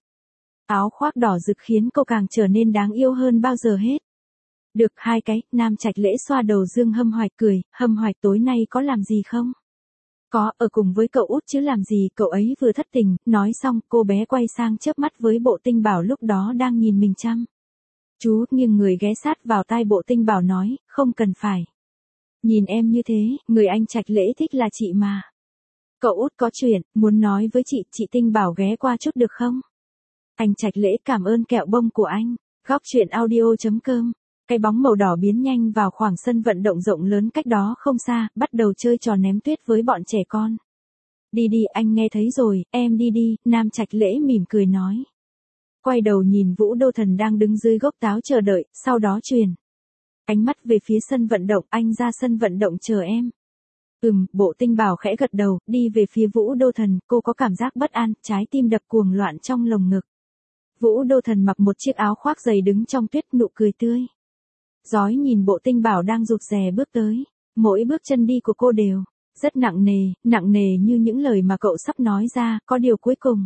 Speaker 1: áo khoác đỏ rực khiến cô càng trở nên đáng yêu hơn bao giờ hết. Được hai cái. Nam Trạch Lễ xoa đầu Dương Hâm Hoạch cười. Hâm Hoạch tối nay có làm gì không? Có, ở cùng với cậu út chứ làm gì, cậu ấy vừa thất tình. Nói xong, cô bé quay sang chớp mắt với Bộ Tinh Bảo lúc đó đang nhìn mình chăm chú, nghiêng người ghé sát vào tai Bộ Tinh Bảo nói, không cần phải nhìn em như thế, người anh Trạch Lễ thích là chị mà. Cậu út có chuyện muốn nói với chị. Chị Tinh Bảo ghé qua chút được không? Anh Trạch Lễ cảm ơn kẹo bông của anh. Góc truyện audio chấm com. Cái bóng màu đỏ biến nhanh vào khoảng sân vận động rộng lớn cách đó không xa, bắt đầu chơi trò ném tuyết với bọn trẻ con. Đi đi, anh nghe thấy rồi, em đi đi. Nam Trạch Lễ mỉm cười nói. Quay đầu nhìn Vũ Đô Thần đang đứng dưới gốc táo chờ đợi, sau đó truyền ánh mắt về phía sân vận động. Anh ra sân vận động chờ em. Ừm, Bộ Tinh Bảo khẽ gật đầu, đi về phía Vũ Đô Thần. Cô có cảm giác bất an, trái tim đập cuồng loạn trong lồng ngực. Vũ Đô Thần mặc một chiếc áo khoác dày đứng trong tuyết, nụ cười tươi rói nhìn Bộ Tinh Bảo đang rụt rè bước tới. Mỗi bước chân đi của cô đều Rất nặng nề, nặng nề như những lời mà cậu sắp nói ra, có điều cuối cùng.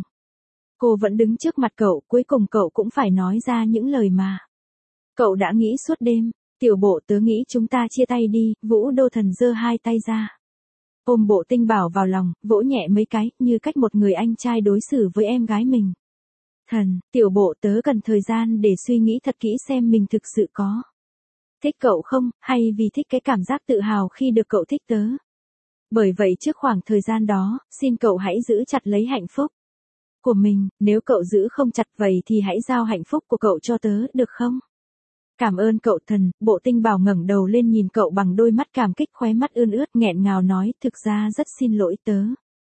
Speaker 1: Cô vẫn đứng trước mặt cậu, cuối cùng cậu cũng phải nói ra những lời mà. Cậu đã nghĩ suốt đêm, tiểu bộ tớ nghĩ chúng ta chia tay đi, Vũ Đô Thần giơ hai tay ra. Ôm Bộ Tinh Bảo vào lòng, vỗ nhẹ mấy cái, như cách một người anh trai đối xử với em gái mình. Thần, tiểu bộ tớ cần thời gian để suy nghĩ thật kỹ xem mình thực sự có thích cậu không, hay vì thích cái cảm giác tự hào khi được cậu thích tớ. Bởi vậy trước khoảng thời gian đó, xin cậu hãy giữ chặt lấy hạnh phúc của mình, nếu cậu giữ không chặt vậy thì hãy giao hạnh phúc của cậu cho tớ, được không? Cảm ơn cậu Thần, Bộ Tinh Bảo ngẩng đầu lên nhìn cậu bằng đôi mắt cảm kích, khóe mắt ươn ướt nghẹn ngào nói, thực ra rất xin lỗi tớ.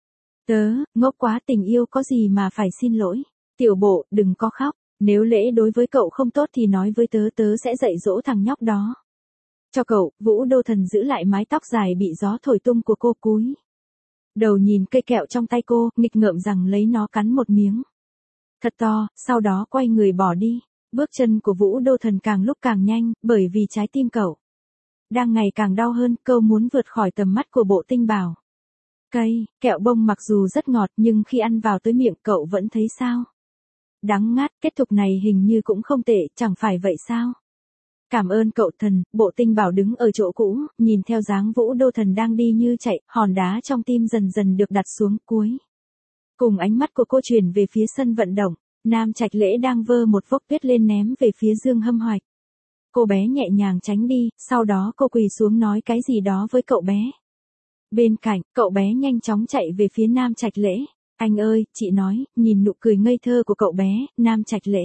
Speaker 1: Tớ, ngốc quá, tình yêu có gì mà phải xin lỗi. Tiểu bộ, đừng có khóc, nếu Lễ đối với cậu không tốt thì nói với tớ, tớ sẽ dạy dỗ thằng nhóc đó. Cho cậu, Vũ Đô Thần giữ lại mái tóc dài bị gió thổi tung của cô, cúi đầu nhìn cây kẹo trong tay cô, nghịch ngợm rằng lấy nó cắn một miếng thật to, sau đó quay người bỏ đi. Bước chân của Vũ Đô Thần càng lúc càng nhanh, bởi vì trái tim cậu đang ngày càng đau hơn, cậu muốn vượt khỏi tầm mắt của Bộ Tinh Bảo. Cây, kẹo bông mặc dù rất ngọt nhưng khi ăn vào tới miệng cậu vẫn thấy sao? Đắng ngát, kết thúc này hình như cũng không tệ, chẳng phải vậy sao? Cảm ơn cậu Thần, Bộ Tinh Bảo đứng ở chỗ cũ, nhìn theo dáng Vũ Đô Thần đang đi như chạy, hòn đá trong tim dần dần được đặt xuống, cuối cùng ánh mắt của cô chuyển về phía sân vận động. Nam Trạch Lễ đang vơ một vốc tuyết lên ném về phía Dương Hâm Hoạch. Cô bé nhẹ nhàng tránh đi, sau đó cô quỳ xuống nói cái gì đó với cậu bé. Bên cạnh, cậu bé nhanh chóng chạy về phía Nam Trạch Lễ. Anh ơi, chị nói, nhìn nụ cười ngây thơ của cậu bé, Nam Trạch Lễ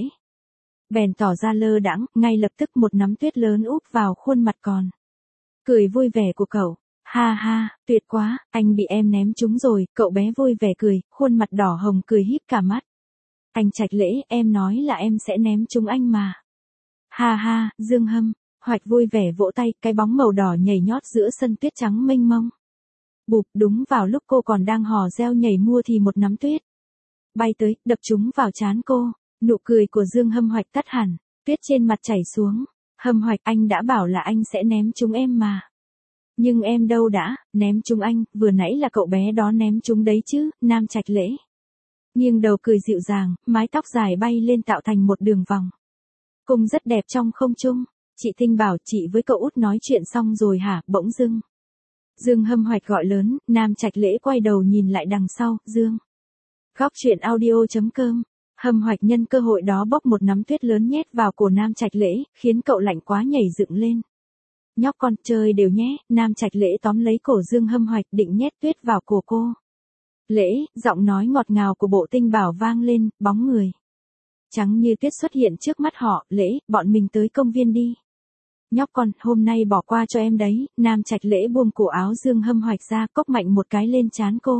Speaker 1: bèn tỏ ra lơ đãng, ngay lập tức một nắm tuyết lớn úp vào khuôn mặt còn cười vui vẻ của cậu. Ha ha, tuyệt quá, anh bị em ném trúng rồi, cậu bé vui vẻ cười, khuôn mặt đỏ hồng cười híp cả mắt. Anh Trạch Lễ, em nói là em sẽ ném trúng anh mà. Ha ha, Dương Hâm Hoạch vui vẻ vỗ tay, cái bóng màu đỏ nhảy nhót giữa sân tuyết trắng mênh mông. Bụp, đúng vào lúc cô còn đang hò reo nhảy mua thì một nắm tuyết bay tới, đập trúng vào trán cô. Nụ cười của Dương Hâm Hoạch tắt hẳn, tuyết trên mặt chảy xuống. Hâm Hoạch, anh đã bảo là anh sẽ ném trúng em mà. Nhưng em đâu đã, ném trúng anh, vừa nãy là cậu bé đó ném trúng đấy chứ, Nam Trạch Lễ nghiêng đầu cười dịu dàng, mái tóc dài bay lên tạo thành một đường vòng cung rất đẹp trong không trung. Chị Tinh Bảo, chị với cậu út nói chuyện xong rồi hả? Bỗng dưng Dương Hâm Hoạch gọi lớn. Nam Trạch Lễ quay đầu nhìn lại đằng sau. Dương Góc truyện audio chấm com. Hâm Hoạch nhân cơ hội đó bốc một nắm tuyết lớn nhét vào cổ Nam Trạch Lễ, khiến cậu lạnh quá nhảy dựng lên. Nhóc con, chơi đều nhé. Nam Trạch Lễ tóm lấy cổ Dương Hâm Hoạch định nhét tuyết vào cổ cô. Lễ, giọng nói ngọt ngào của Bộ Tinh Bảo vang lên, bóng người trắng như tuyết xuất hiện trước mắt họ. Lễ, bọn mình tới công viên đi. Nhóc con, hôm nay bỏ qua cho em đấy. Nam Trạch Lễ buông cổ áo Dương Hâm Hoạch ra, cốc mạnh một cái lên trán cô.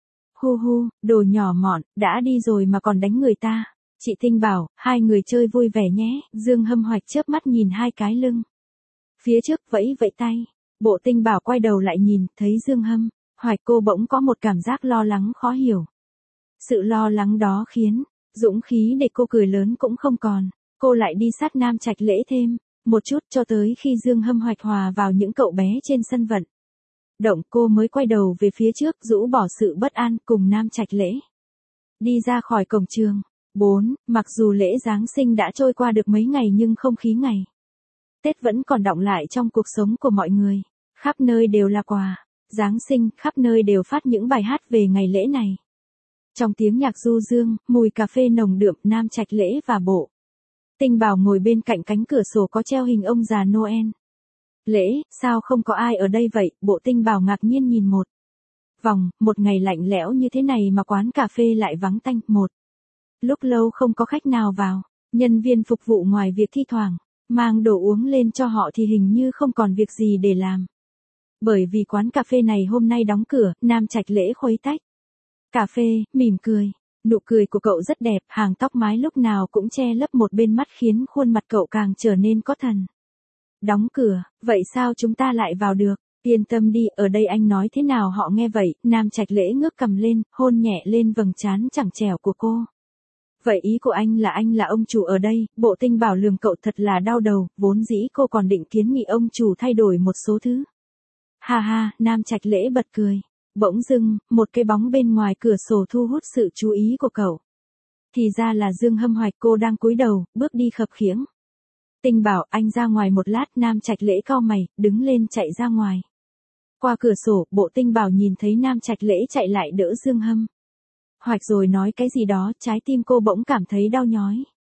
Speaker 1: Hu hu, đồ nhỏ mọn, đã đi rồi mà còn đánh người ta. Chị Tinh Bảo, hai người chơi vui vẻ nhé. Dương Hâm Hoạch chớp mắt nhìn hai cái lưng phía trước, vẫy vẫy tay. Bộ Tinh Bảo quay đầu lại nhìn, thấy Dương Hâm Hoạch, cô bỗng có một cảm giác lo lắng khó hiểu. Sự lo lắng đó khiến dũng khí để cô cười lớn cũng không còn. Cô lại đi sát Nam Trạch Lễ thêm một chút, cho tới khi Dương Hâm Hoạch hòa vào những cậu bé trên sân vận động, cô mới quay đầu về phía trước, rũ bỏ sự bất an, cùng Nam Trạch Lễ đi ra khỏi cổng trường. bốn. Mặc dù lễ Giáng sinh đã trôi qua được mấy ngày nhưng không khí ngày Tết vẫn còn đọng lại trong cuộc sống của mọi người. Khắp nơi đều là quà Giáng sinh, khắp nơi đều phát những bài hát về ngày lễ này. Trong tiếng nhạc du dương, mùi cà phê nồng đượm, Nam Trạch Lễ và Bộ Tinh Bảo ngồi bên cạnh cánh cửa sổ có treo hình ông già Noel. Lễ, sao không có ai ở đây vậy? Bộ Tinh Bảo ngạc nhiên nhìn một vòng, một ngày lạnh lẽo như thế này mà quán cà phê lại vắng tanh. Một lúc lâu không có khách nào vào, nhân viên phục vụ ngoài việc thi thoảng mang đồ uống lên cho họ thì hình như không còn việc gì để làm. Bởi vì quán cà phê này hôm nay đóng cửa. Nam Trạch Lễ khuấy tách cà phê, mỉm cười. Nụ cười của cậu rất đẹp, hàng tóc mái lúc nào cũng che lấp một bên mắt khiến khuôn mặt cậu càng trở nên có thần. Đóng cửa, vậy sao chúng ta lại vào được? Yên tâm đi, ở đây anh nói thế nào họ nghe vậy. Nam Trạch Lễ ngước cầm lên, hôn nhẹ lên vầng trán chẳng trẻo của cô. Vậy ý của anh là anh là ông chủ ở đây? Bộ Tinh Bảo lườm cậu thật là đau đầu, vốn dĩ cô còn định kiến nghị ông chủ thay đổi một số thứ. Ha ha, Nam Trạch Lễ bật cười. Bỗng dưng, một cái bóng bên ngoài cửa sổ thu hút sự chú ý của cậu. Thì ra là Dương Hâm Hoạch, cô đang cúi đầu, bước đi khập khiễng. Tinh bảo anh ra ngoài một lát. Nam Trạch Lễ cau mày, đứng lên chạy ra ngoài. Qua cửa sổ, Bộ Tinh bảo nhìn thấy Nam Trạch Lễ chạy lại đỡ Dương Hâm Hoạch rồi nói cái gì đó, trái tim cô bỗng cảm thấy đau nhói.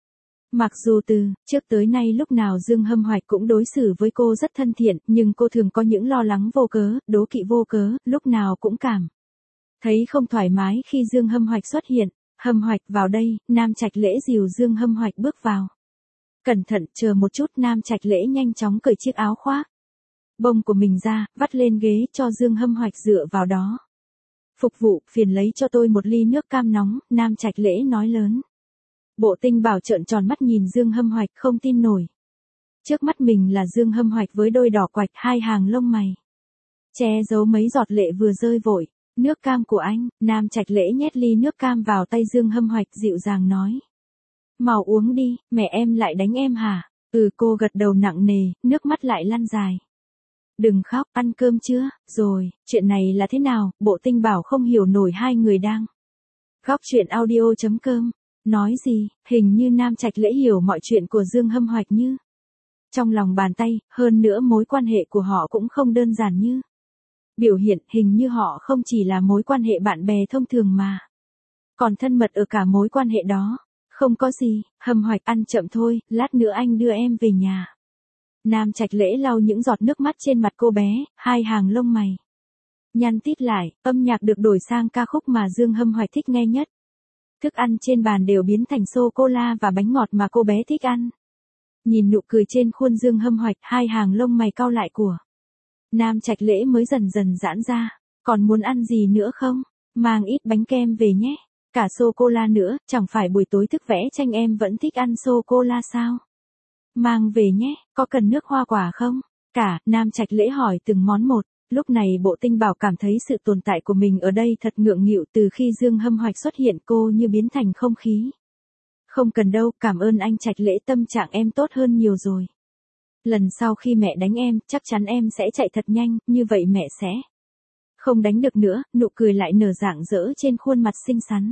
Speaker 1: Mặc dù từ trước tới nay lúc nào Dương Hâm Hoạch cũng đối xử với cô rất thân thiện, nhưng cô thường có những lo lắng vô cớ, đố kỵ vô cớ, lúc nào cũng cảm thấy không thoải mái khi Dương Hâm Hoạch xuất hiện. Hâm Hoạch vào đây. Nam Trạch Lễ dìu Dương Hâm Hoạch bước vào. Cẩn thận, chờ một chút. Nam Trạch Lễ nhanh chóng cởi chiếc áo khoác bông của mình ra, vắt lên ghế cho Dương Hâm Hoạch dựa vào đó. Phục vụ, phiền lấy cho tôi một ly nước cam nóng. Nam Trạch Lễ nói lớn. Bộ Tinh bảo trợn tròn mắt nhìn Dương Hâm Hoạch không tin nổi. Trước mắt mình là Dương Hâm Hoạch với đôi đỏ quạch, hai hàng lông mày che giấu mấy giọt lệ vừa rơi vội. Nước cam của anh. Nam Trạch Lễ nhét ly nước cam vào tay Dương Hâm Hoạch dịu dàng nói. Mau uống đi, mẹ em lại đánh em hả? Ừ, cô gật đầu nặng nề, nước mắt lại lăn dài. Đừng khóc, ăn cơm chưa? Rồi, chuyện này là thế nào? Bộ Tinh bảo không hiểu nổi hai người đang. Góc chuyện audio chấm com. Nói gì? Hình như Nam Trạch Lễ hiểu mọi chuyện của Dương Hâm Hoạch như trong lòng bàn tay, hơn nữa mối quan hệ của họ cũng không đơn giản như biểu hiện, hình như họ không chỉ là mối quan hệ bạn bè thông thường mà còn thân mật ở cả mối quan hệ đó. Không có gì, Hâm Hoạch ăn chậm thôi, lát nữa anh đưa em về nhà. Nam Trạch Lễ lau những giọt nước mắt trên mặt cô bé, hai hàng lông mày nhăn tít lại, âm nhạc được đổi sang ca khúc mà Dương Hâm Hoạch thích nghe nhất. Thức ăn trên bàn đều biến thành sô-cô-la và bánh ngọt mà cô bé thích ăn. Nhìn nụ cười trên khuôn Dương Hâm Hoạch, hai hàng lông mày cau lại của Nam Trạch Lễ mới dần dần giãn ra. Còn muốn ăn gì nữa không? Mang ít bánh kem về nhé. Cả sô-cô-la nữa, chẳng phải buổi tối thức vẽ tranh em vẫn thích ăn sô-cô-la sao? Mang về nhé, có cần nước hoa quả không? Cả, Nam Trạch Lễ hỏi từng món một. Lúc này Bộ Tinh bảo cảm thấy sự tồn tại của mình ở đây thật ngượng nghịu. Từ khi Dương Hâm Hoạch xuất hiện cô như biến thành không khí. Không cần đâu, cảm ơn anh Trạch Lễ, tâm trạng em tốt hơn nhiều rồi. Lần sau khi mẹ đánh em, chắc chắn em sẽ chạy thật nhanh, như vậy mẹ sẽ không đánh được nữa. Nụ cười lại nở rạng rỡ trên khuôn mặt xinh xắn.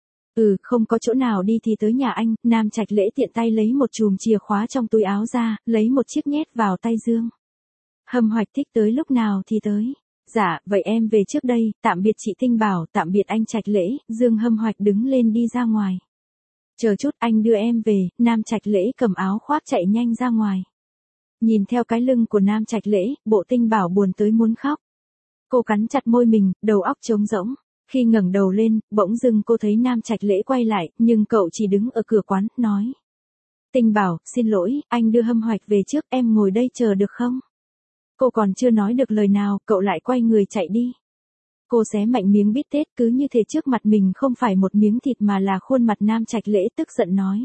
Speaker 1: Ừ, không có chỗ nào đi thì tới nhà anh. Nam Trạch Lễ tiện tay lấy một chùm chìa khóa trong túi áo ra, lấy một chiếc nhét vào tay Dương Hâm Hoạch, thích tới lúc nào thì tới. Dạ, vậy em về trước đây, tạm biệt chị Tinh bảo, tạm biệt anh Trạch Lễ. Dương Hâm Hoạch đứng lên đi ra ngoài. Chờ chút, anh đưa em về. Nam Trạch Lễ cầm áo khoác chạy nhanh ra ngoài. Nhìn theo cái lưng của Nam Trạch Lễ, Bộ Tinh bảo buồn tới muốn khóc. Cô cắn chặt môi mình, đầu óc trống rỗng. Khi ngẩng đầu lên, bỗng dưng cô thấy Nam Trạch Lễ quay lại, nhưng cậu chỉ đứng ở cửa quán, nói. Tinh bảo, xin lỗi, anh đưa Hâm Hoạch về trước, em ngồi đây chờ được không? Cô còn chưa nói được lời nào, cậu lại quay người chạy đi. Cô xé mạnh miếng bít tết, cứ như thể trước mặt mình không phải một miếng thịt mà là khuôn mặt Nam Trạch Lễ, tức giận nói.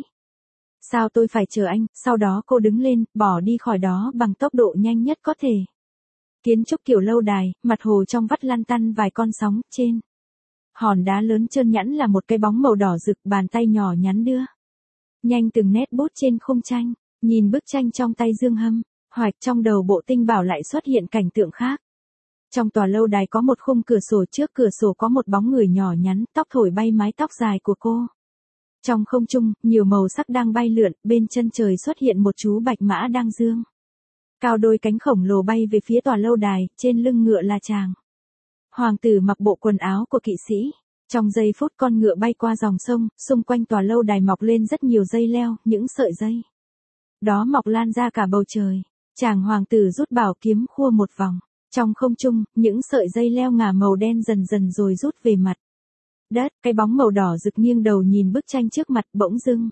Speaker 1: Sao tôi phải chờ anh? Sau đó cô đứng lên, bỏ đi khỏi đó bằng tốc độ nhanh nhất có thể. Kiến trúc kiểu lâu đài, mặt hồ trong vắt lăn tăn vài con sóng, trên hòn đá lớn trơn nhẵn là một cái bóng màu đỏ rực, bàn tay nhỏ nhắn đưa nhanh từng nét bút trên khung tranh. Nhìn bức tranh trong tay Dương Hâm Hoạch, trong đầu Bộ Tinh bảo lại xuất hiện cảnh tượng khác. Trong tòa lâu đài có một khung cửa sổ, trước cửa sổ có một bóng người nhỏ nhắn, tóc thổi bay mái tóc dài của cô. Trong không trung, nhiều màu sắc đang bay lượn, bên chân trời xuất hiện một chú bạch mã đang dương cao đôi cánh khổng lồ bay về phía tòa lâu đài, trên lưng ngựa là chàng hoàng tử mặc bộ quần áo của kỵ sĩ. Trong giây phút con ngựa bay qua dòng sông, xung quanh tòa lâu đài mọc lên rất nhiều dây leo, những sợi dây đó mọc lan ra cả bầu trời. Chàng hoàng tử rút bảo kiếm khua một vòng. Trong không trung, những sợi dây leo ngả màu đen dần dần rồi rút về mặt đất. Cái bóng màu đỏ rực nghiêng đầu nhìn bức tranh trước mặt, bỗng dưng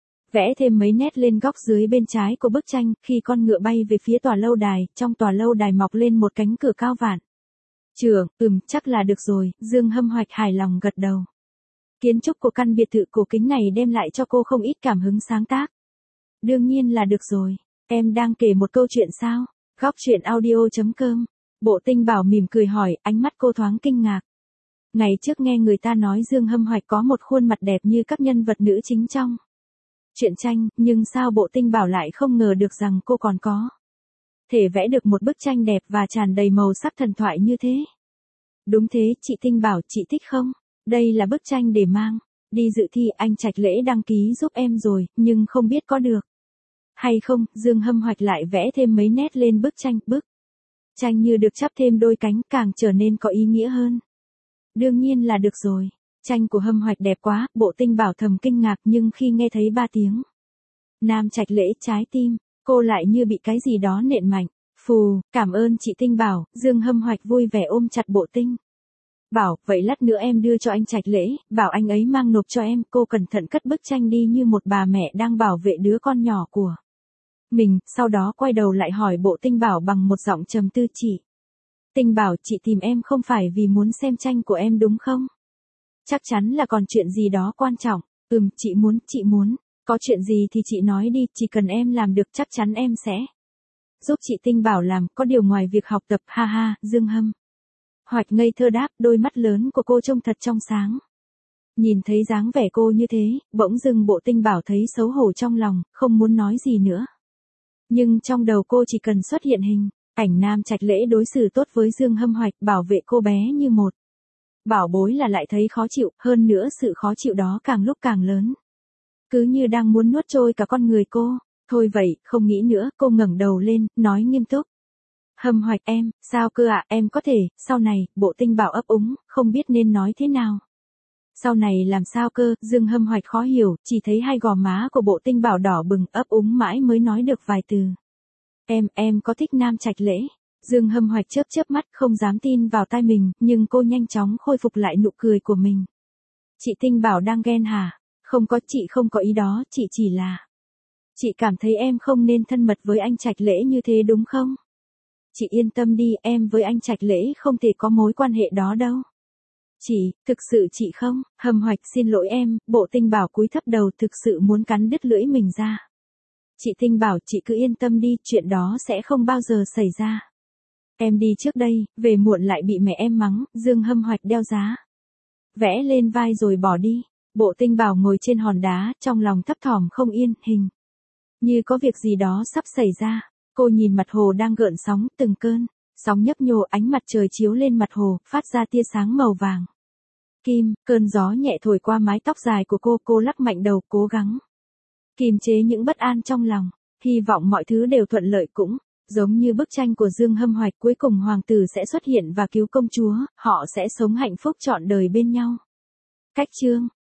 Speaker 1: vẽ thêm mấy nét lên góc dưới bên trái của bức tranh. Khi con ngựa bay về phía tòa lâu đài, trong tòa lâu đài mọc lên một cánh cửa cao vạn trượng. Ừm, chắc là được rồi. Dương Hâm Hoạch hài lòng gật đầu. Kiến trúc của căn biệt thự cổ kính này đem lại cho cô không ít cảm hứng sáng tác. Đương nhiên là được rồi. Em đang kể một câu chuyện sao? Góc chuyện audio chấm com. Bộ Tinh bảo mỉm cười hỏi, ánh mắt cô thoáng kinh ngạc. Ngày trước nghe người ta nói Dương Hâm Hoạch có một khuôn mặt đẹp như các nhân vật nữ chính trong truyện tranh, nhưng sao Bộ Tinh bảo lại không ngờ được rằng cô còn có thể vẽ được một bức tranh đẹp và tràn đầy màu sắc thần thoại như thế. Đúng thế, chị Tinh bảo, chị thích không? Đây là bức tranh để mang đi dự thi, anh Trạch Lễ đăng ký giúp em rồi, nhưng không biết có được hay không. Dương Hâm Hoạch lại vẽ thêm mấy nét lên bức tranh, bức tranh như được chắp thêm đôi cánh, càng trở nên có ý nghĩa hơn. Đương nhiên là được rồi, tranh của Hâm Hoạch đẹp quá, Bộ Tinh bảo thầm kinh ngạc, nhưng khi nghe thấy ba tiếng Nam Trạch Lễ, trái tim cô lại như bị cái gì đó nện mạnh. Phù, cảm ơn chị Tinh bảo. Dương Hâm Hoạch vui vẻ ôm chặt Bộ Tinh bảo, vậy lát nữa em đưa cho anh Trạch Lễ, bảo anh ấy mang nộp cho em. Cô cẩn thận cất bức tranh đi như một bà mẹ đang bảo vệ đứa con nhỏ của mình, sau đó quay đầu lại hỏi Bộ Tinh bảo bằng một giọng trầm tư, chị Tinh bảo, chị tìm em không phải vì muốn xem tranh của em đúng không? Chắc chắn là còn chuyện gì đó quan trọng. Ừm, chị muốn, chị muốn. Có chuyện gì thì chị nói đi, chỉ cần em làm được chắc chắn em sẽ giúp chị Tinh bảo làm, có điều ngoài việc học tập, ha ha. Dương Hâm Hoạch ngây thơ đáp, đôi mắt lớn của cô trông thật trong sáng. Nhìn thấy dáng vẻ cô như thế, bỗng dưng Bộ Tinh bảo thấy xấu hổ trong lòng, không muốn nói gì nữa. Nhưng trong đầu cô chỉ cần xuất hiện hình ảnh Nam Trạch Lễ đối xử tốt với Dương Hâm Hoạch, bảo vệ cô bé như một bảo bối là lại thấy khó chịu, hơn nữa sự khó chịu đó càng lúc càng lớn. Cứ như đang muốn nuốt trôi cả con người cô. Thôi vậy, không nghĩ nữa, cô ngẩng đầu lên, nói nghiêm túc. Hâm Hoạch, em, sao cơ ạ, em có thể, sau này. Bộ Tinh bảo ấp úng, không biết nên nói thế nào. Sau này làm sao cơ? Dương Hâm Hoạch khó hiểu, chỉ thấy hai gò má của Bộ Tinh bảo đỏ bừng, ấp úng mãi mới nói được vài từ. Em, em có thích Nam Trạch Lễ? Dương Hâm Hoạch chớp chớp mắt, không dám tin vào tai mình, nhưng cô nhanh chóng khôi phục lại nụ cười của mình. Chị Tinh bảo đang ghen hả? Không có, chị không có ý đó, chị chỉ là chị cảm thấy em không nên thân mật với anh Trạch Lễ như thế đúng không? Chị yên tâm đi, em với anh Trạch Lễ không thể có mối quan hệ đó đâu. Chị, thực sự chị không. Hâm Hoạch, xin lỗi em. Bộ Tinh bảo cúi thấp đầu, thực sự muốn cắn đứt lưỡi mình ra. Chị Tinh bảo, chị cứ yên tâm đi, chuyện đó sẽ không bao giờ xảy ra. Em đi trước đây, về muộn lại bị mẹ em mắng. Dương Hâm Hoạch đeo giá vẽ lên vai rồi bỏ đi. Bộ Tinh bảo ngồi trên hòn đá, trong lòng thấp thỏm không yên, hình như có việc gì đó sắp xảy ra. Cô nhìn mặt hồ đang gợn sóng, từng cơn sóng nhấp nhô, ánh mặt trời chiếu lên mặt hồ, phát ra tia sáng màu vàng kim. Cơn gió nhẹ thổi qua mái tóc dài của cô, cô lắc mạnh đầu, cố gắng kiềm chế những bất an trong lòng, hy vọng mọi thứ đều thuận lợi. Cũng giống như bức tranh của Dương Hâm Hoạch, cuối cùng hoàng tử sẽ xuất hiện và cứu công chúa, họ sẽ sống hạnh phúc trọn đời bên nhau. Cách chương